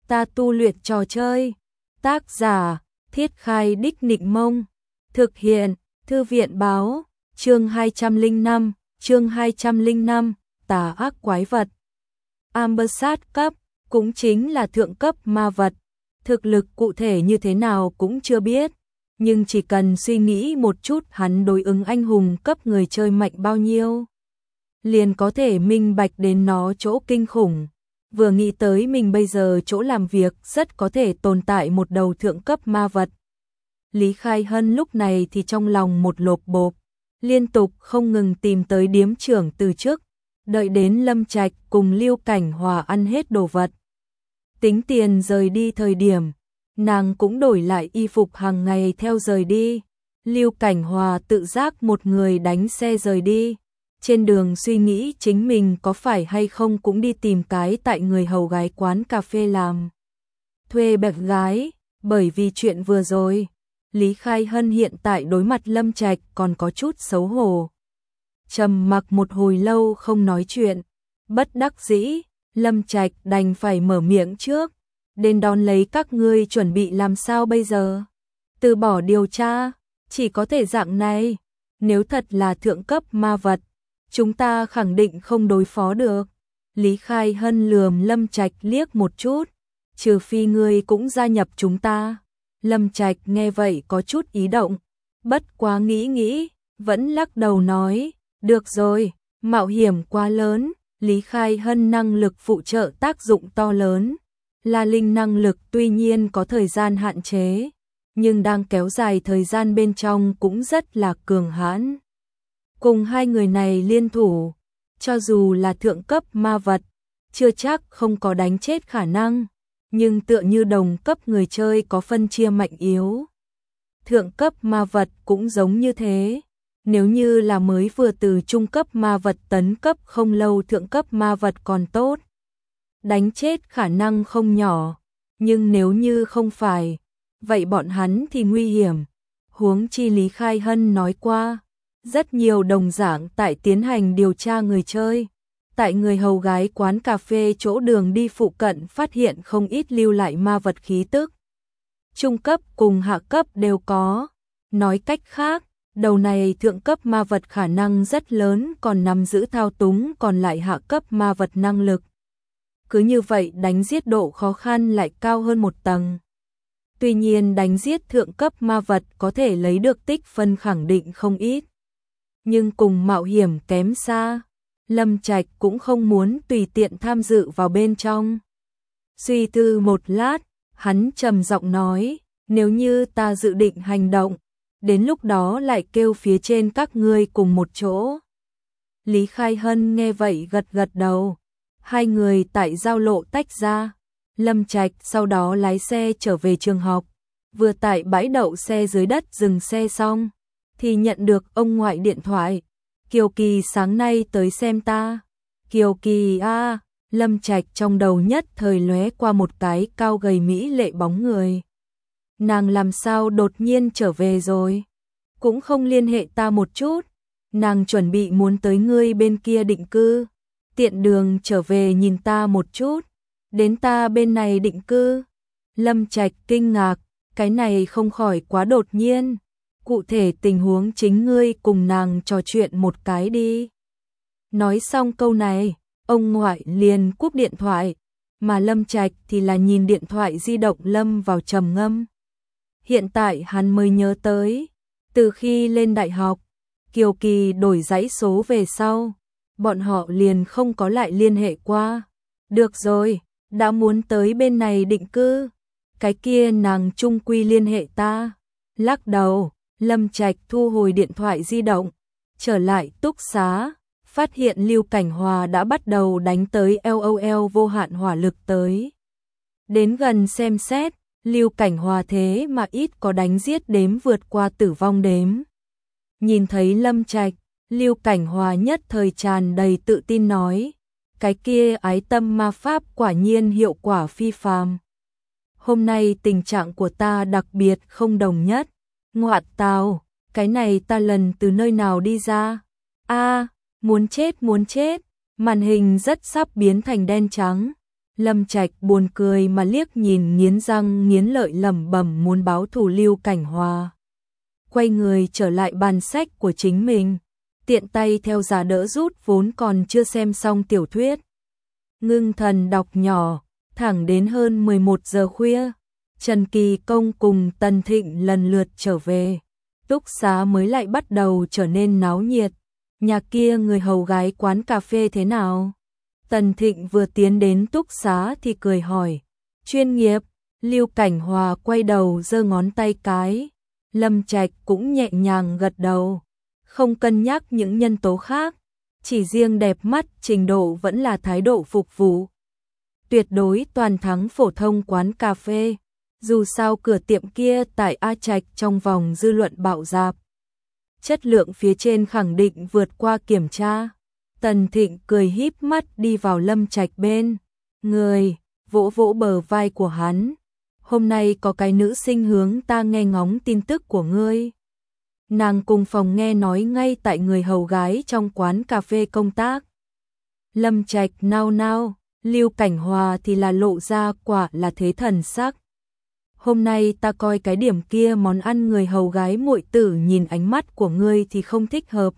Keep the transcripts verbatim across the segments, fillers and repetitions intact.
ta tu luyện trò chơi. Tác giả, Thiết Khai Đích Nịnh Mông. Thực hiện, Thư viện báo, chương hai trăm lẻ năm, chương hai trăm lẻ năm, tà ác quái vật. Ambersat cấp, cũng chính là thượng cấp ma vật. Thực lực cụ thể như thế nào cũng chưa biết, nhưng chỉ cần suy nghĩ một chút hắn đối ứng anh hùng cấp người chơi mạnh bao nhiêu, liền có thể minh bạch đến nó chỗ kinh khủng. Vừa nghĩ tới mình bây giờ chỗ làm việc rất có thể tồn tại một đầu thượng cấp ma vật. Lý Khai Hân lúc này thì trong lòng một lộp bộp, liên tục không ngừng tìm tới điếm trưởng từ trước, đợi đến Lâm Trạch cùng Lưu Cảnh Hòa ăn hết đồ vật. Tính tiền rời đi thời điểm, nàng cũng đổi lại y phục hàng ngày theo rời đi. Lưu Cảnh Hòa tự giác một người đánh xe rời đi. Trên đường suy nghĩ chính mình có phải hay không cũng đi tìm cái tại người hầu gái quán cà phê làm thuê bẹp gái, bởi vì chuyện vừa rồi, Lý Khai Hân hiện tại đối mặt Lâm Trạch còn có chút xấu hổ. Trầm mặc một hồi lâu không nói chuyện, bất đắc dĩ, Lâm Trạch đành phải mở miệng trước, đến đón lấy các ngươi chuẩn bị làm sao bây giờ? Từ bỏ điều tra, chỉ có thể dạng này, nếu thật là thượng cấp ma vật, chúng ta khẳng định không đối phó được. Lý Khai Hân lườm Lâm Trạch liếc một chút, trừ phi ngươi cũng gia nhập chúng ta. Lâm Trạch nghe vậy có chút ý động, bất quá nghĩ nghĩ, vẫn lắc đầu nói, được rồi, mạo hiểm quá lớn. Lý Khai Hân năng lực phụ trợ tác dụng to lớn, La Linh năng lực tuy nhiên có thời gian hạn chế, nhưng đang kéo dài thời gian bên trong cũng rất là cường hãn. Cùng hai người này liên thủ, cho dù là thượng cấp ma vật, chưa chắc không có đánh chết khả năng, nhưng tựa như đồng cấp người chơi có phân chia mạnh yếu. Thượng cấp ma vật cũng giống như thế, nếu như là mới vừa từ trung cấp ma vật tấn cấp không lâu thượng cấp ma vật còn tốt, đánh chết khả năng không nhỏ, nhưng nếu như không phải, vậy bọn hắn thì nguy hiểm. Huống chi Lý Khai Hân nói qua, rất nhiều đồng dạng tại tiến hành điều tra người chơi, tại người hầu gái quán cà phê chỗ đường đi phụ cận phát hiện không ít lưu lại ma vật khí tức. Trung cấp cùng hạ cấp đều có, nói cách khác, đầu này thượng cấp ma vật khả năng rất lớn còn nắm giữ thao túng còn lại hạ cấp ma vật năng lực. Cứ như vậy đánh giết độ khó khăn lại cao hơn một tầng. Tuy nhiên đánh giết thượng cấp ma vật có thể lấy được tích phân khẳng định không ít, nhưng cùng mạo hiểm kém xa. Lâm Trạch cũng không muốn tùy tiện tham dự vào bên trong. Suy tư một lát, hắn trầm giọng nói, nếu như ta dự định hành động, đến lúc đó lại kêu phía trên các ngươi cùng một chỗ. Lý Khai Hân nghe vậy gật gật đầu. Hai người tại giao lộ tách ra. Lâm Trạch sau đó lái xe trở về trường học. Vừa tại bãi đậu xe dưới đất dừng xe xong, thì nhận được ông ngoại điện thoại. Kiều Kỳ sáng nay tới xem ta. Kiều Kỳ a, à, Lâm Trạch trong đầu nhất thời lóe qua một cái cao gầy mỹ lệ bóng người. Nàng làm sao đột nhiên trở về rồi? Cũng không liên hệ ta một chút. Nàng chuẩn bị muốn tới ngươi bên kia định cư, tiện đường trở về nhìn ta một chút, đến ta bên này định cư. Lâm Trạch kinh ngạc, cái này không khỏi quá đột nhiên. Cụ thể tình huống chính ngươi cùng nàng trò chuyện một cái đi. Nói xong câu này, ông ngoại liền cúp điện thoại, mà Lâm Trạch thì là nhìn điện thoại di động lâm vào trầm ngâm. Hiện tại hắn mới nhớ tới, từ khi lên đại học, Kiều Kỳ đổi dãy số về sau, bọn họ liền không có lại liên hệ qua. Được rồi, đã muốn tới bên này định cư, cái kia nàng chung quy liên hệ ta. Lắc đầu, Lâm Trạch thu hồi điện thoại di động, trở lại túc xá, phát hiện Lưu Cảnh Hòa đã bắt đầu đánh tới LOL vô hạn hỏa lực tới. Đến gần xem xét, Lưu Cảnh Hòa thế mà ít có đánh giết đếm vượt qua tử vong đếm. Nhìn thấy Lâm Trạch, Lưu Cảnh Hòa nhất thời tràn đầy tự tin nói, cái kia ái tâm ma pháp quả nhiên hiệu quả phi phàm. Hôm nay tình trạng của ta đặc biệt không đồng nhất. Ngoạn tào, cái này ta lần từ nơi nào đi ra? A, à, muốn chết muốn chết. Màn hình rất sắp biến thành đen trắng. Lâm Trạch buồn cười mà liếc nhìn nghiến răng nghiến lợi lẩm bẩm muốn báo thù Lưu Cảnh Hòa. Quay người trở lại bàn sách của chính mình, tiện tay theo giá đỡ rút vốn còn chưa xem xong tiểu thuyết. Ngưng thần đọc nhỏ, thẳng đến hơn mười một giờ khuya, Trần Kỳ Công cùng Tần Thịnh lần lượt trở về. Túc xá mới lại bắt đầu trở nên náo nhiệt. Nhà kia người hầu gái quán cà phê thế nào? Tần Thịnh vừa tiến đến túc xá thì cười hỏi. Chuyên nghiệp. Lưu Cảnh Hòa quay đầu giơ ngón tay cái. Lâm Trạch cũng nhẹ nhàng gật đầu. Không cân nhắc những nhân tố khác. Chỉ riêng đẹp mắt, trình độ vẫn là thái độ phục vụ. Tuyệt đối toàn thắng phổ thông quán cà phê. Dù sao cửa tiệm kia tại A Trạch trong vòng dư luận bạo dạp. Chất lượng phía trên khẳng định vượt qua kiểm tra. Tần Thịnh cười híp mắt đi vào Lâm Trạch bên người, vỗ vỗ bờ vai của hắn. Hôm nay có cái nữ sinh hướng ta nghe ngóng tin tức của ngươi. Nàng cùng phòng nghe nói ngay tại người hầu gái trong quán cà phê công tác. Lâm Trạch nao nao, Lưu Cảnh Hòa thì là lộ ra quả là thế thần sắc. Hôm nay ta coi cái điểm kia món ăn người hầu gái muội tử nhìn ánh mắt của ngươi thì không thích hợp.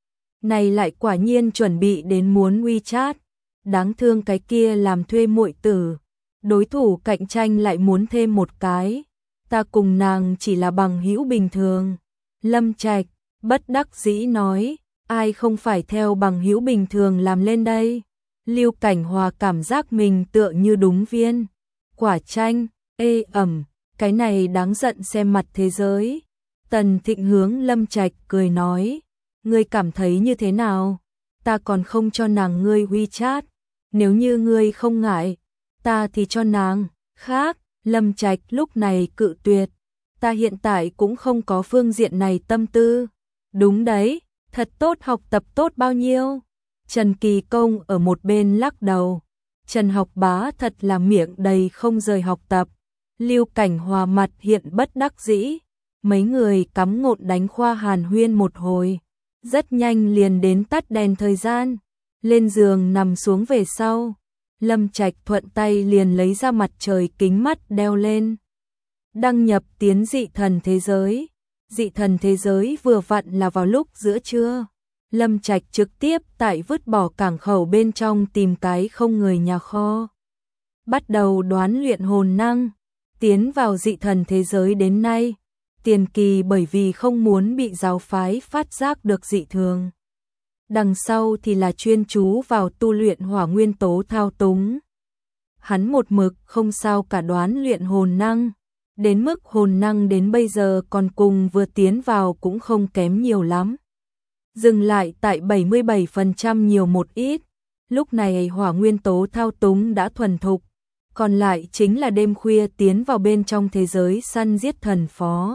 Này lại quả nhiên chuẩn bị đến muốn WeChat. Đáng thương cái kia làm thuê muội tử. Đối thủ cạnh tranh lại muốn thêm một cái. Ta cùng nàng chỉ là bằng hữu bình thường. Lâm Trạch bất đắc dĩ nói, ai không phải theo bằng hữu bình thường làm lên đây. Lưu Cảnh Hòa cảm giác mình tựa như đúng viên quả chanh, ê ẩm, cái này đáng giận xem mặt thế giới. Tần Thịnh hướng Lâm Trạch cười nói, ngươi cảm thấy như thế nào? Ta còn không cho nàng ngươi WeChat, nếu như ngươi không ngại, ta thì cho nàng. Khác, Lâm Trạch lúc này cự tuyệt, ta hiện tại cũng không có phương diện này tâm tư. Đúng đấy, thật tốt, học tập tốt bao nhiêu? Trần Kỳ Công ở một bên lắc đầu. Trần Học Bá thật là miệng đầy không rời học tập. Lưu Cảnh Hòa mặt hiện bất đắc dĩ. Mấy người cắm ngộn đánh khoa hàn huyên một hồi. Rất nhanh liền đến tắt đèn thời gian. Lên giường nằm xuống về sau. Lâm Trạch thuận tay liền lấy ra mặt trời kính mắt đeo lên. Đăng nhập tiến dị thần thế giới. Dị thần thế giới vừa vặn là vào lúc giữa trưa. Lâm Trạch trực tiếp tại vứt bỏ cảng khẩu bên trong tìm cái không người nhà kho. Bắt đầu đoán luyện hồn năng. Tiến vào dị thần thế giới đến nay, Tiền Kỳ bởi vì không muốn bị giáo phái phát giác được dị thường. Đằng sau thì là chuyên chú vào tu luyện hỏa nguyên tố thao túng. Hắn một mực không sao cả đoán luyện hồn năng. Đến mức hồn năng đến bây giờ còn cùng vừa tiến vào cũng không kém nhiều lắm. Dừng lại tại bảy mươi bảy phần trăm nhiều một ít. Lúc này hỏa nguyên tố thao túng đã thuần thục. Còn lại chính là đêm khuya tiến vào bên trong thế giới săn giết thần phó.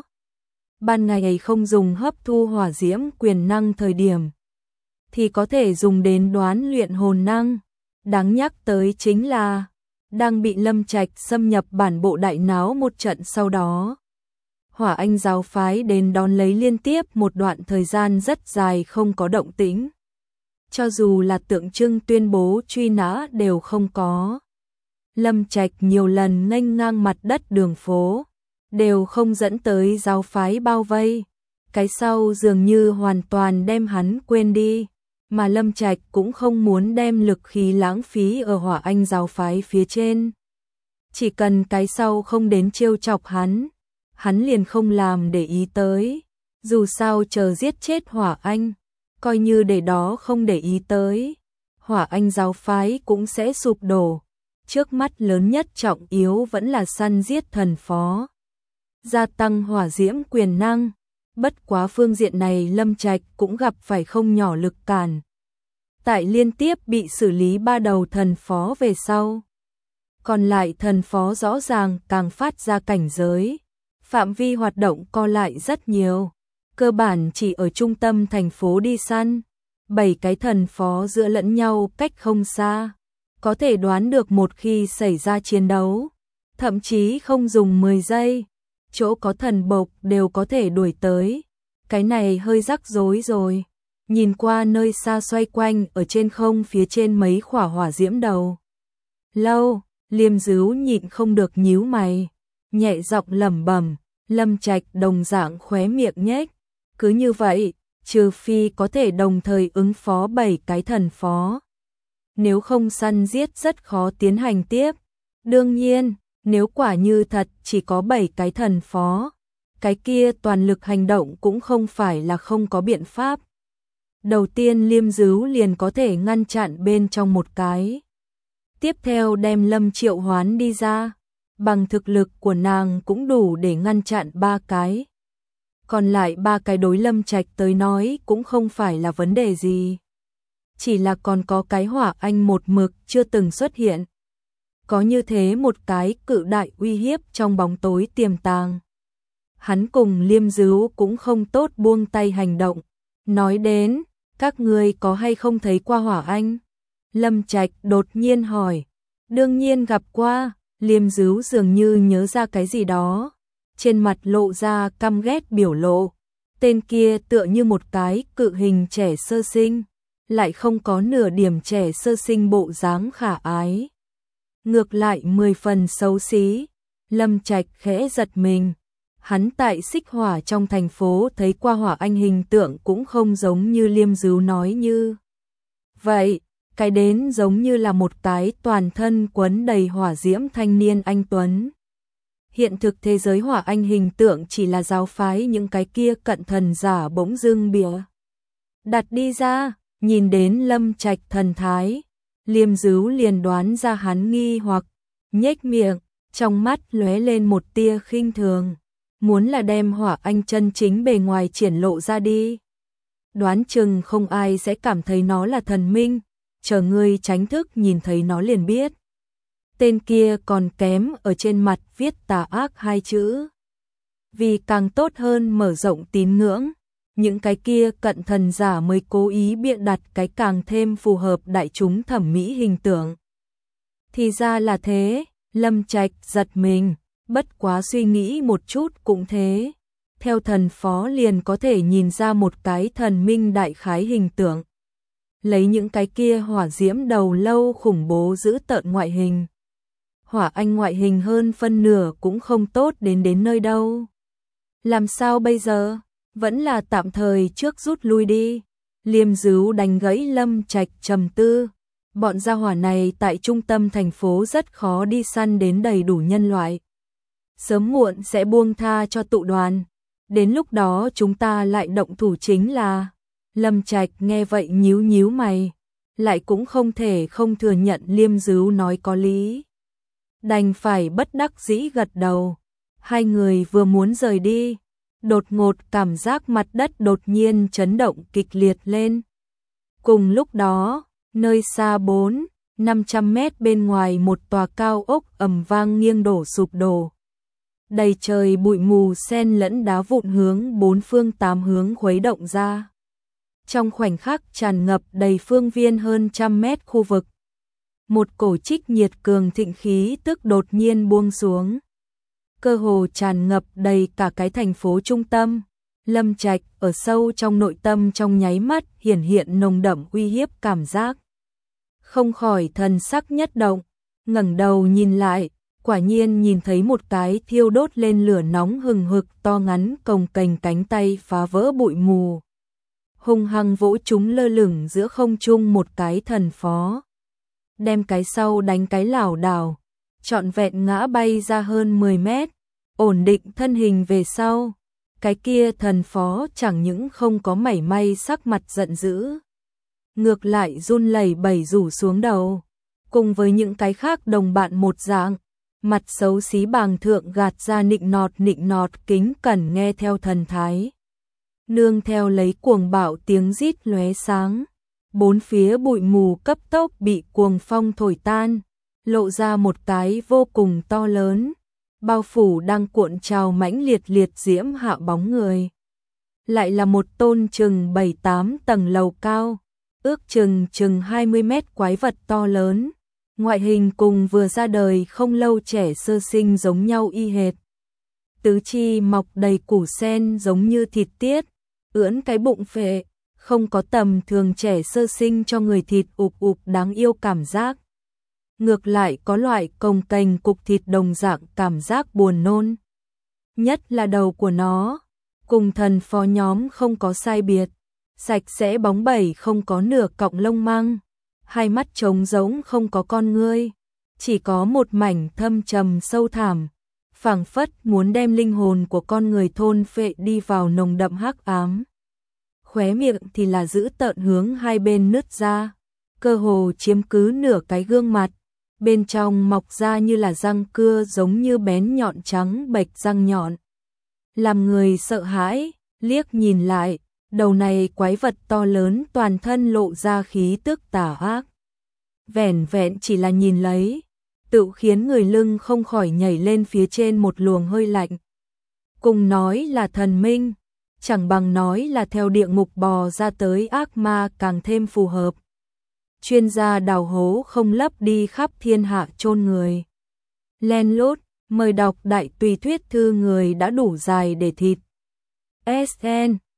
Ban ngày không dùng hấp thu hỏa diễm quyền năng thời điểm, thì có thể dùng đến đoán luyện hồn năng. Đáng nhắc tới chính là, đang bị Lâm Trạch xâm nhập bản bộ đại náo một trận sau đó. Hỏa Anh giáo phái đến đón lấy liên tiếp một đoạn thời gian rất dài không có động tĩnh. Cho dù là tượng trưng tuyên bố truy nã đều không có. Lâm Trạch nhiều lần nghênh ngang mặt đất đường phố, đều không dẫn tới giáo phái bao vây. Cái sau dường như hoàn toàn đem hắn quên đi, mà Lâm Trạch cũng không muốn đem lực khí lãng phí ở Hỏa Anh giáo phái phía trên. Chỉ cần cái sau không đến trêu chọc hắn, hắn liền không làm để ý tới. Dù sao chờ giết chết Hỏa Anh, coi như để đó không để ý tới, Hỏa Anh giáo phái cũng sẽ sụp đổ. Trước mắt lớn nhất trọng yếu vẫn là săn giết thần phó, gia tăng hỏa diễm quyền năng. Bất quá phương diện này Lâm Trạch cũng gặp phải không nhỏ lực cản. Tại liên tiếp bị xử lý ba đầu thần phó về sau, còn lại thần phó rõ ràng càng phát ra cảnh giới, phạm vi hoạt động co lại rất nhiều, cơ bản chỉ ở trung tâm thành phố đi săn. Bảy cái thần phó giữa lẫn nhau cách không xa, có thể đoán được một khi xảy ra chiến đấu, thậm chí không dùng mười giây, chỗ có thần bộc đều có thể đuổi tới. Cái này hơi rắc rối rồi. Nhìn qua nơi xa xoay quanh ở trên không phía trên mấy khỏa hỏa diễm đầu lâu, Liêm Dứu nhịn không được nhíu mày, nhẹ giọng lẩm bẩm, Lâm Trạch đồng dạng khóe miệng nhếch, cứ như vậy, trừ phi có thể đồng thời ứng phó bảy cái thần phó. Nếu không săn giết rất khó tiến hành tiếp. Đương nhiên, nếu quả như thật chỉ có bảy cái thần phó, cái kia toàn lực hành động cũng không phải là không có biện pháp. Đầu tiên Liêm Dứu liền có thể ngăn chặn bên trong một cái. Tiếp theo đem Lâm Triệu Hoán đi ra, bằng thực lực của nàng cũng đủ để ngăn chặn ba cái. Còn lại ba cái đối Lâm Trạch tới nói cũng không phải là vấn đề gì. Chỉ là còn có cái Hỏa Anh một mực chưa từng xuất hiện. Có như thế một cái cự đại uy hiếp trong bóng tối tiềm tàng. Hắn cùng Liêm Dứu cũng không tốt buông tay hành động. Nói đến, các ngươi có hay không thấy qua Hỏa Anh? Lâm Trạch đột nhiên hỏi. Đương nhiên gặp qua. Liêm Dứu dường như nhớ ra cái gì đó, trên mặt lộ ra căm ghét biểu lộ. Tên kia tựa như một cái cự hình trẻ sơ sinh, lại không có nửa điểm trẻ sơ sinh bộ dáng khả ái. Ngược lại mười phần xấu xí. Lâm Trạch khẽ giật mình. Hắn tại Xích Hỏa trong thành phố thấy qua Hỏa Anh hình tượng cũng không giống như Liêm Dứu nói như vậy. Cái đến giống như là một cái toàn thân quấn đầy hỏa diễm thanh niên anh tuấn. Hiện thực thế giới Hỏa Anh hình tượng chỉ là giáo phái những cái kia cận thần giả bỗng dưng bịa đặt đi ra. Nhìn đến Lâm Trạch thần thái, Liêm Dứu liền đoán ra hắn nghi hoặc, nhếch miệng, trong mắt lóe lên một tia khinh thường, muốn là đem Hỏa Anh chân chính bề ngoài triển lộ ra đi. Đoán chừng không ai sẽ cảm thấy nó là thần minh, chờ ngươi tránh thức nhìn thấy nó liền biết. Tên kia còn kém ở trên mặt viết tà ác hai chữ. Vì càng tốt hơn mở rộng tín ngưỡng, những cái kia cận thần giả mới cố ý bịa đặt cái càng thêm phù hợp đại chúng thẩm mỹ hình tượng. Thì ra là thế, Lâm Trạch giật mình, bất quá suy nghĩ một chút cũng thế. Theo thần phó liền có thể nhìn ra một cái thần minh đại khái hình tượng. Lấy những cái kia hỏa diễm đầu lâu khủng bố giữ tợn ngoại hình. Hỏa Anh ngoại hình hơn phân nửa cũng không tốt đến đến nơi đâu. Làm sao bây giờ? Vẫn là tạm thời trước rút lui đi. Liêm Dứu đánh gãy Lâm Trạch trầm tư. Bọn gia hỏa này tại trung tâm thành phố rất khó đi săn đến đầy đủ nhân loại. Sớm muộn sẽ buông tha cho tụ đoàn. Đến lúc đó chúng ta lại động thủ chính là... Lâm Trạch nghe vậy nhíu nhíu mày, lại cũng không thể không thừa nhận Liêm Dứu nói có lý. Đành phải bất đắc dĩ gật đầu. Hai người vừa muốn rời đi, đột ngột cảm giác mặt đất đột nhiên chấn động kịch liệt lên. Cùng lúc đó, nơi xa bốn, năm trăm mét bên ngoài một tòa cao ốc ầm vang nghiêng đổ sụp đổ. Đầy trời bụi mù xen lẫn đá vụn hướng bốn phương tám hướng khuấy động ra. Trong khoảnh khắc tràn ngập đầy phương viên hơn trăm mét khu vực. Một cổ trích nhiệt cường thịnh khí tức đột nhiên buông xuống. Cơ hồ tràn ngập đầy cả cái thành phố trung tâm. Lâm Trạch ở sâu trong nội tâm trong nháy mắt hiển hiện nồng đậm uy hiếp cảm giác. Không khỏi thần sắc nhất động, ngẩng đầu nhìn lại, quả nhiên nhìn thấy một cái thiêu đốt lên lửa nóng hừng hực to ngắn cồng kềnh cánh tay phá vỡ bụi mù. Hung hăng vỗ chúng lơ lửng giữa không trung một cái thần phó. Đem cái sau đánh cái lảo đảo, trọn vẹn ngã bay ra hơn mười mét, ổn định thân hình về sau. Cái kia thần phó chẳng những không có mảy may sắc mặt giận dữ, ngược lại run lẩy bẩy rủ xuống đầu, cùng với những cái khác đồng bạn một dạng, mặt xấu xí bàng thượng gạt ra nịnh nọt nịnh nọt kính cẩn nghe theo thần thái. Nương theo lấy cuồng bạo tiếng rít lóe sáng, bốn phía bụi mù cấp tốc bị cuồng phong thổi tan, lộ ra một cái vô cùng to lớn, bao phủ đang cuộn trào mãnh liệt liệt diễm hạ bóng người. Lại là một tôn chừng bảy tám tầng lầu cao, ước chừng chừng hai mươi mét quái vật to lớn, ngoại hình cùng vừa ra đời không lâu trẻ sơ sinh giống nhau y hệt. Tứ chi mọc đầy củ sen giống như thịt tiết, ưỡn cái bụng phệ, không có tầm thường trẻ sơ sinh cho người thịt ụp ụp đáng yêu cảm giác. ngược lại có loại cồng kềnh cục thịt đồng dạng cảm giác buồn nôn. Nhất là đầu của nó, cùng thần phó nhóm không có sai biệt, sạch sẽ bóng bẩy không có nửa cọng lông măng, hai mắt trống rỗng không có con ngươi, chỉ có một mảnh thâm trầm sâu thẳm, phảng phất muốn đem linh hồn của con người thôn phệ đi vào nồng đậm hắc ám. Khóe miệng thì là dữ tợn hướng hai bên nứt ra, cơ hồ chiếm cứ nửa cái gương mặt, bên trong mọc ra như là răng cưa giống như bén nhọn trắng bệch răng nhọn. Làm người sợ hãi, liếc nhìn lại, đầu này quái vật to lớn toàn thân lộ ra khí tức tà ác. Vẻn vẹn chỉ là nhìn lấy, tự khiến người lưng không khỏi nhảy lên phía trên một luồng hơi lạnh. Cùng nói là thần minh, chẳng bằng nói là theo địa ngục bò ra tới ác ma càng thêm phù hợp. Chuyên gia đào hố không lấp đi khắp thiên hạ chôn người. Len lút, mời đọc đại tùy thuyết thư người đã đủ dài để thịt. ét en